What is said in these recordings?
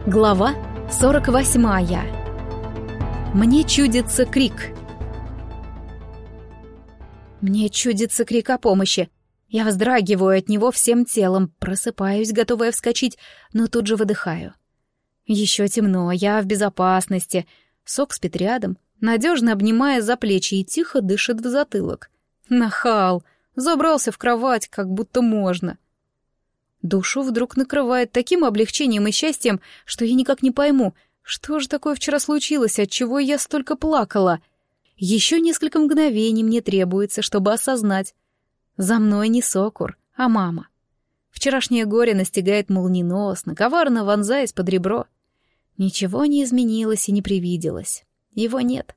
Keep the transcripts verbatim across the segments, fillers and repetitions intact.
Глава сорок восьмая. Мне чудится крик. Мне чудится крик о помощи. Я вздрагиваю от него всем телом, просыпаюсь, готовая вскочить, но тут же выдыхаю. Еще темно, я в безопасности. Сок спит рядом, надежно обнимая за плечи и тихо дышит в затылок. Нахал! Забрался в кровать, как будто можно. Душу вдруг накрывает таким облегчением и счастьем, что я никак не пойму, что же такое вчера случилось, отчего я столько плакала. Еще несколько мгновений мне требуется, чтобы осознать. За мной не Сокур, а мама. Вчерашнее горе настигает молниеносно, коварно вонзаясь под ребро. Ничего не изменилось и не привиделось. Его нет.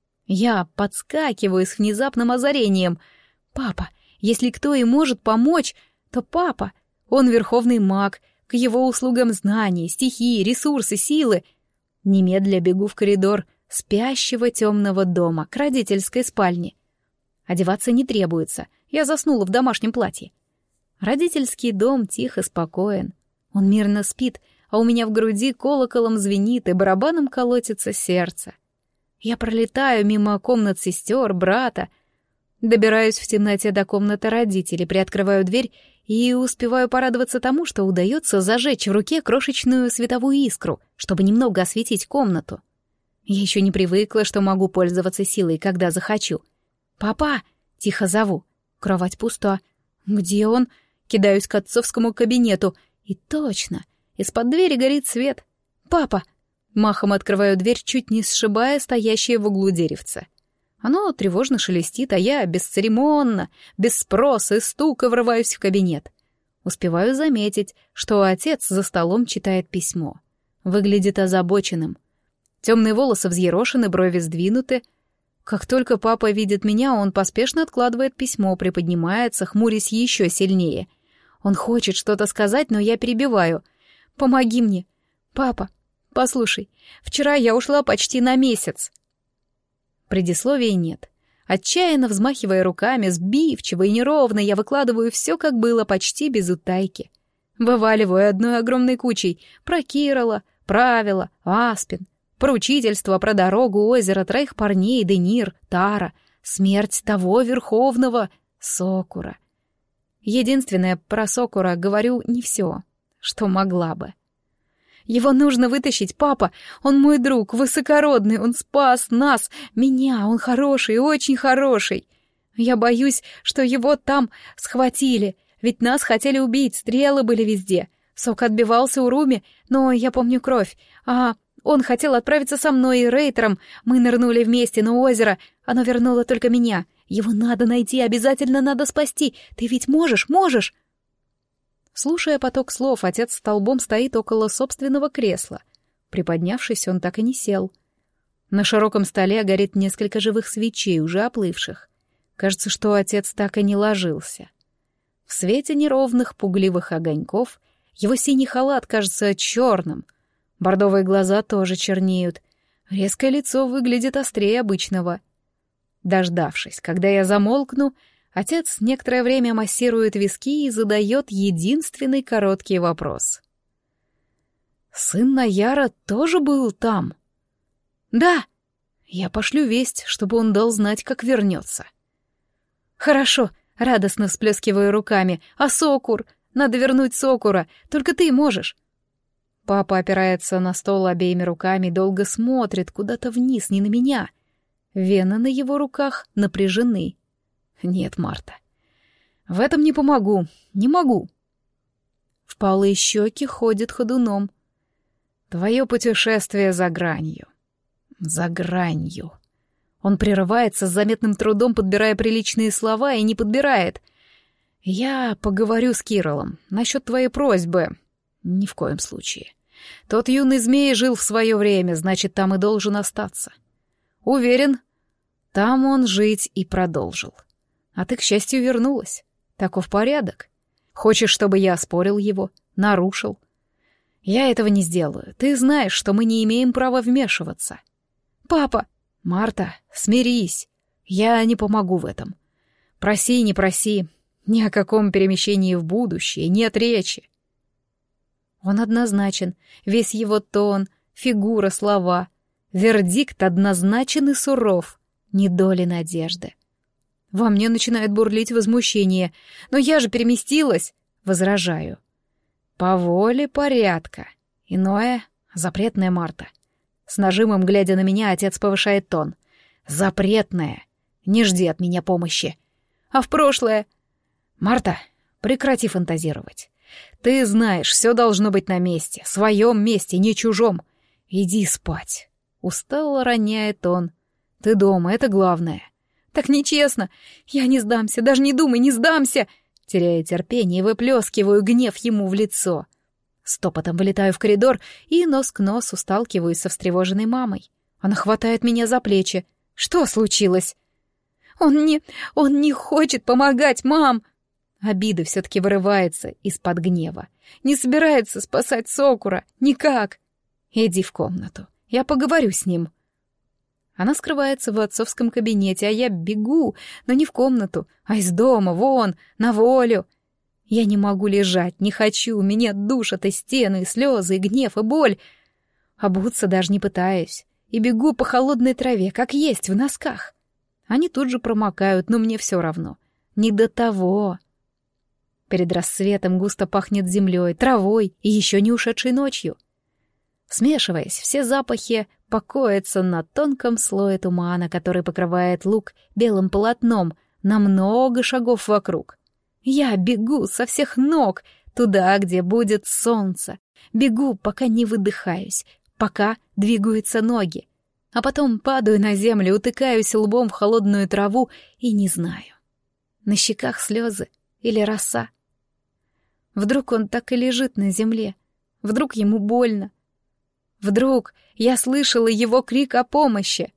Я подскакиваю с внезапным озарением. Папа, если кто и может помочь, то папа. Он верховный маг, к его услугам знания, стихии, ресурсы, силы. Немедля бегу в коридор спящего темного дома, к родительской спальне. Одеваться не требуется, я заснула в домашнем платье. Родительский дом тих и спокоен. Он мирно спит, а у меня в груди колоколом звенит и барабаном колотится сердце. Я пролетаю мимо комнат сестер, брата, добираюсь в темноте до комнаты родителей, приоткрываю дверь и успеваю порадоваться тому, что удается зажечь в руке крошечную световую искру, чтобы немного осветить комнату. Я еще не привыкла, что могу пользоваться силой, когда захочу. «Папа!» — тихо зову. Кровать пуста. «Где он?» Кидаюсь к отцовскому кабинету. И точно, из-под двери горит свет. «Папа!» Махом открываю дверь, чуть не сшибая стоящее в углу деревце. Оно тревожно шелестит, а я бесцеремонно, без спроса и стука врываюсь в кабинет. Успеваю заметить, что отец за столом читает письмо. Выглядит озабоченным. Темные волосы взъерошены, брови сдвинуты. Как только папа видит меня, он поспешно откладывает письмо, приподнимается, хмурясь еще сильнее. Он хочет что-то сказать, но я перебиваю. «Помоги мне. Папа, послушай, вчера я ушла почти на месяц». Предисловия нет. Отчаянно взмахивая руками, сбивчиво и неровно, я выкладываю все, как было, почти без утайки. Вываливаю одной огромной кучей про Кирола, правила, Аспин, про учительство, про дорогу, озеро, троих парней, Денир, Тара, смерть того верховного Сокура. Единственное, про Сокура говорю не все, что могла бы. Его нужно вытащить, папа. Он мой друг, высокородный, он спас нас, меня, он хороший, очень хороший. Я боюсь, что его там схватили, ведь нас хотели убить, стрелы были везде. Сок отбивался у Руми, но я помню кровь. А он хотел отправиться со мной и Рейтером. Мы нырнули вместе, но озеро, оно вернуло только меня. Его надо найти, обязательно надо спасти. Ты ведь можешь, можешь?» Слушая поток слов, отец столбом стоит около собственного кресла. Приподнявшись, он так и не сел. На широком столе горит несколько живых свечей, уже оплывших. Кажется, что отец так и не ложился. В свете неровных, пугливых огоньков его синий халат кажется черным. Бордовые глаза тоже чернеют. Резкое лицо выглядит острее обычного. Дождавшись, когда я замолкну, отец некоторое время массирует виски и задает единственный короткий вопрос. «Сын Наяра тоже был там?» «Да». Я пошлю весть, чтобы он дал знать, как вернется. «Хорошо», — радостно всплескиваю руками. «А Сокур? Надо вернуть Сокура. Только ты можешь». Папа опирается на стол обеими руками и долго смотрит куда-то вниз, не на меня. Вены на его руках напряжены. «Нет, Марта, в этом не помогу, не могу». Впалые щеки ходят ходуном. «Твое путешествие за гранью, за гранью». Он прерывается с заметным трудом, подбирая приличные слова, и не подбирает. «Я поговорю с Кириллом насчет твоей просьбы. Ни в коем случае. Тот юный змей жил в свое время, значит, там и должен остаться. Уверен, там он жить и продолжил. А ты, к счастью, вернулась. Таков порядок. Хочешь, чтобы я оспорил его, нарушил? Я этого не сделаю. Ты знаешь, что мы не имеем права вмешиваться. Папа! Марта, смирись. Я не помогу в этом. Проси, не проси. Ни о каком перемещении в будущее нет речи. Он однозначен, весь его тон, фигура, слова. Вердикт однозначен и суров, ни доли надежды. Во мне начинает бурлить возмущение. «Но я же переместилась!» — возражаю. «По воле порядка. Иное — запретное, Марта». С нажимом, глядя на меня, отец повышает тон. «Запретное. Не жди от меня помощи. А в прошлое...» «Марта, прекрати фантазировать. Ты знаешь, все должно быть на месте, своем месте, не чужом. Иди спать». Устало роняет он. «Ты дома, это главное». «Так нечестно. Я не сдамся, даже не думай, не сдамся!» Теряя терпение, выплескиваю гнев ему в лицо. Стопотом вылетаю в коридор и нос к носу сталкиваюсь со встревоженной мамой. Она хватает меня за плечи. «Что случилось?» «Он не... он не хочет помогать, мам!» Обида все-таки вырывается из-под гнева. «Не собирается спасать Сокура. Никак!» «Иди в комнату. Я поговорю с ним». Она скрывается в отцовском кабинете, а я бегу, но не в комнату, а из дома, вон, на волю. Я не могу лежать, не хочу, меня душат и стены, и слезы, и гнев, и боль. Обуться даже не пытаюсь, и бегу по холодной траве, как есть, в носках. Они тут же промокают, но мне все равно. Не до того. Перед рассветом густо пахнет землей, травой и еще не ушедшей ночью. Смешиваясь, все запахи покоятся на тонком слое тумана, который покрывает луг белым полотном на много шагов вокруг. Я бегу со всех ног туда, где будет солнце. Бегу, пока не выдыхаюсь, пока двигаются ноги. А потом падаю на землю, утыкаюсь лбом в холодную траву и не знаю. На щеках слезы или роса. Вдруг он так и лежит на земле. Вдруг ему больно. Вдруг я слышала его крик о помощи.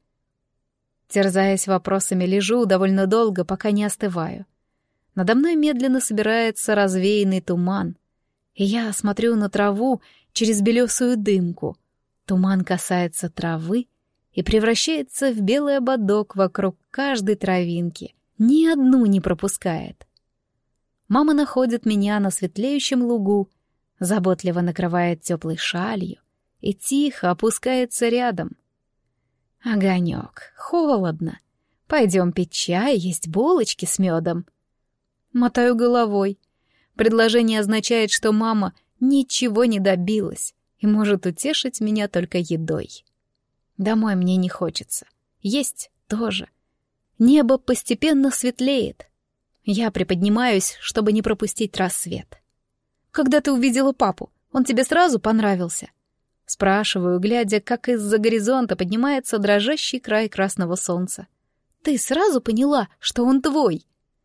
Терзаясь вопросами, лежу довольно долго, пока не остываю. Надо мной медленно собирается развеянный туман, и я смотрю на траву через белесую дымку. Туман касается травы и превращается в белый ободок вокруг каждой травинки, ни одну не пропускает. Мама находит меня на светлеющем лугу, заботливо накрывает теплой шалью и тихо опускается рядом. «Огонек, холодно. Пойдем пить чай, есть булочки с медом». Мотаю головой. Предложение означает, что мама ничего не добилась и может утешить меня только едой. Домой мне не хочется. Есть тоже. Небо постепенно светлеет. Я приподнимаюсь, чтобы не пропустить рассвет. «Когда ты увидела папу, он тебе сразу понравился?» Спрашиваю, глядя, как из-за горизонта поднимается дрожащий край красного солнца. «Ты сразу поняла, что он твой?»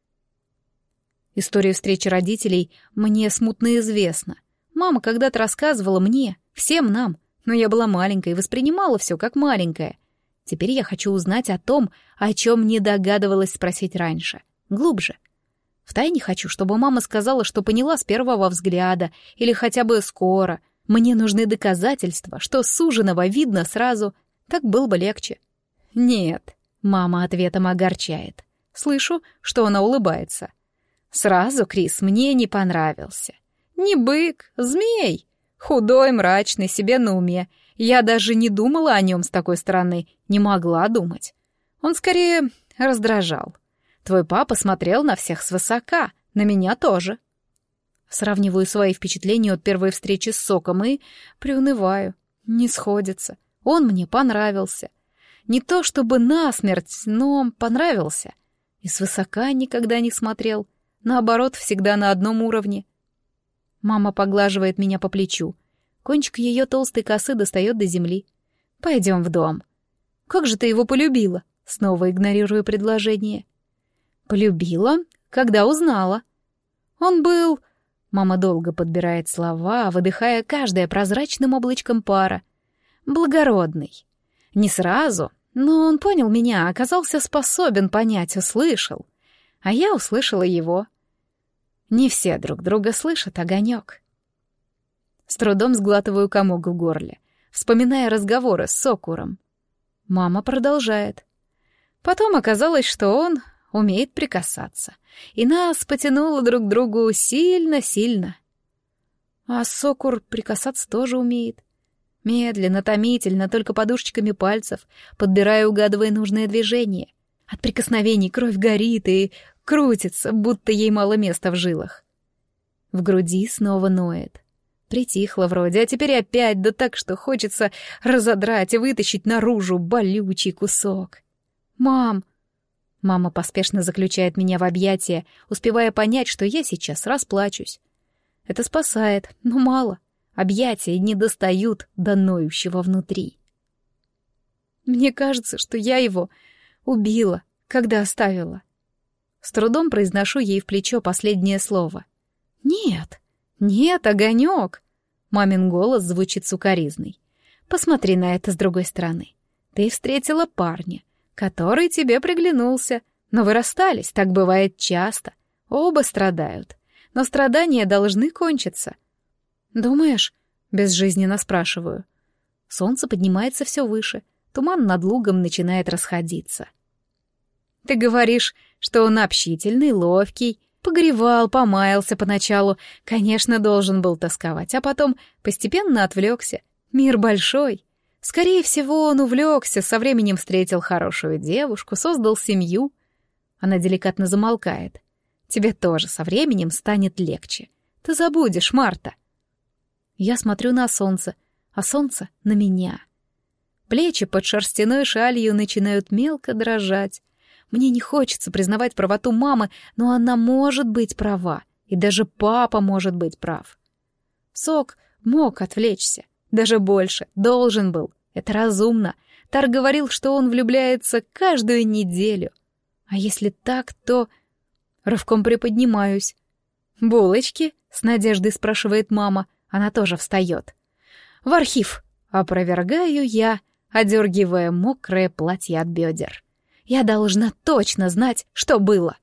История встречи родителей мне смутно известна. Мама когда-то рассказывала мне, всем нам, но я была маленькой и воспринимала все как маленькая. Теперь я хочу узнать о том, о чем не догадывалась спросить раньше, глубже. Втайне хочу, чтобы мама сказала, что поняла с первого взгляда, или хотя бы скоро. Мне нужны доказательства, что суженого видно сразу, так было бы легче. Нет, мама ответом огорчает. Слышу, что она улыбается. Сразу Крис мне не понравился. Не бык, змей. Худой, мрачный, себе на уме. Я даже не думала о нем с такой стороны, не могла думать. Он скорее раздражал. Твой папа смотрел на всех свысока, на меня тоже. Сравниваю свои впечатления от первой встречи с Соком и приунываю. Не сходится. Он мне понравился. Не то чтобы насмерть, но понравился. И свысока никогда не смотрел. Наоборот, всегда на одном уровне. Мама поглаживает меня по плечу. Кончик ее толстой косы достает до земли. «Пойдем в дом». «Как же ты его полюбила?» Снова игнорирую предложение. «Полюбила, когда узнала». «Он был...» Мама долго подбирает слова, выдыхая каждое прозрачным облачком пара. «Благородный. Не сразу, но он понял меня, оказался способен понять, услышал. А я услышала его. Не все друг друга слышат, огонек». С трудом сглатываю комок в горле, вспоминая разговоры с Сокуром. Мама продолжает. Потом оказалось, что он умеет прикасаться, и нас потянуло друг к другу сильно-сильно. А Сокур прикасаться тоже умеет. Медленно, томительно, только подушечками пальцев, подбирая, угадывая нужное движение. От прикосновений кровь горит и крутится, будто ей мало места в жилах. В груди снова ноет. Притихло вроде, а теперь опять, да так, что хочется разодрать и вытащить наружу болючий кусок. «Мам!» Мама поспешно заключает меня в объятия, успевая понять, что я сейчас расплачусь. Это спасает, но мало. Объятия не достают до ноющего внутри. Мне кажется, что я его убила, когда оставила. С трудом произношу ей в плечо последнее слово. «Нет, нет, огонек!» Мамин голос звучит сукоризной. «Посмотри на это с другой стороны. Ты встретила парня, который тебе приглянулся, но вы расстались, так бывает часто. Оба страдают, но страдания должны кончиться». «Думаешь?» — безжизненно спрашиваю. Солнце поднимается все выше, туман над лугом начинает расходиться. «Ты говоришь, что он общительный, ловкий, погревал, помаялся поначалу, конечно, должен был тосковать, а потом постепенно отвлекся. Мир большой. Скорее всего, он увлекся, со временем встретил хорошую девушку, создал семью». Она деликатно замолкает. «Тебе тоже со временем станет легче. Ты забудешь, Марта». Я смотрю на солнце, а солнце — на меня. Плечи под шерстяной шалью начинают мелко дрожать. Мне не хочется признавать правоту мамы, но она может быть права, и даже папа может быть прав. Сок мог отвлечься, даже больше, должен был. Это разумно. Тар говорил, что он влюбляется каждую неделю. А если так, то... Рывком приподнимаюсь. «Булочки?» — с надеждой спрашивает мама. Она тоже встает. «В архив!» — опровергаю я, одергивая мокрое платье от бедер. «Я должна точно знать, что было!»